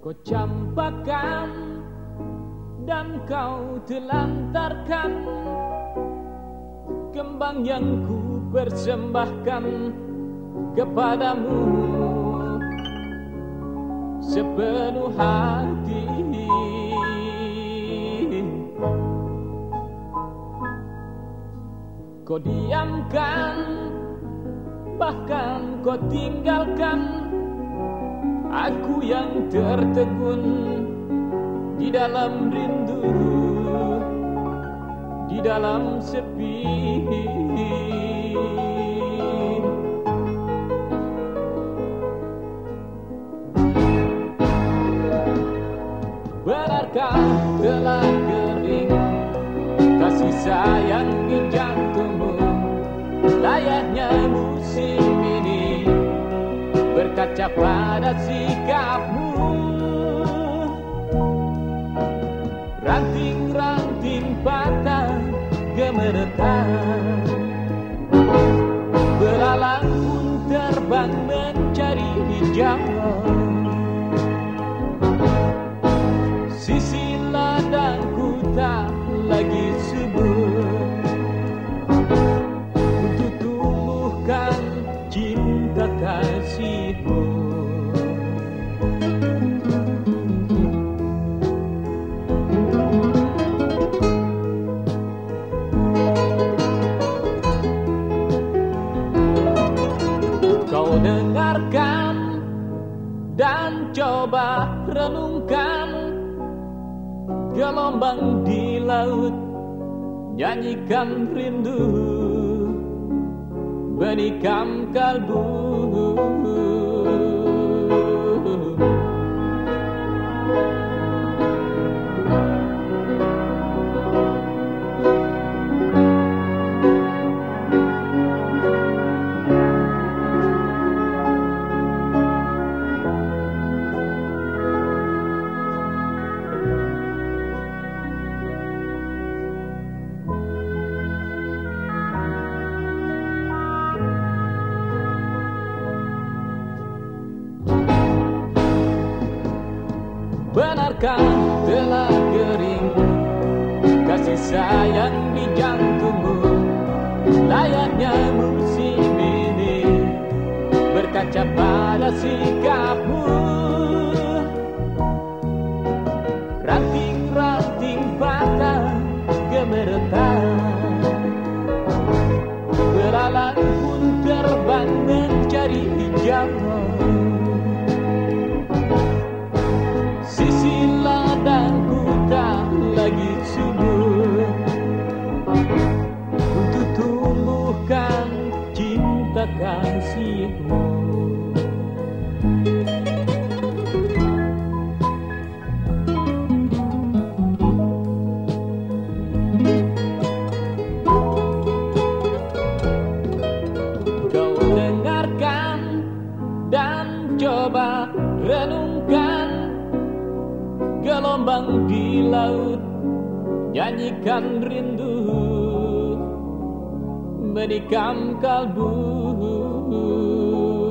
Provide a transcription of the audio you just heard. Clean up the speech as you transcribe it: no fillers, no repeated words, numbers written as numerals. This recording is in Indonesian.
Kau campakkan dan kau telantarkan kembang yang ku persembahkan kepadamu sepenuh hati. Kau diamkan, bahkan kau tinggalkan aku yang tertegun di dalam rindu, di dalam sepi. Benarkah telah kering kasih sayang di jantungmu? Layaknya musim ini berkaca pada sikapmu. Ranting-ranting patah gemeretan, belalang pun terbang mencari hijau. Sisi ladangku tak lagi subur untuk tumbuhkan cinta kasihmu. Kau dengarkan dan coba renungkan gelombang di laut, nyanyikan rindu, menikam kalbu. Benarkah telah kering kasih sayang di jantungmu? Layaknya musim ini berkaca pada sikapmu. Ranting-ranting patah gemeretan, belalang pun terbang mencari hijau. Sisi ladangku tak lagi subur untuk tumbuhkan cinta kasihmu. Kau dengarkan dan coba renungkan gelombang di laut, nyanyikan rindu, menikam kalbu.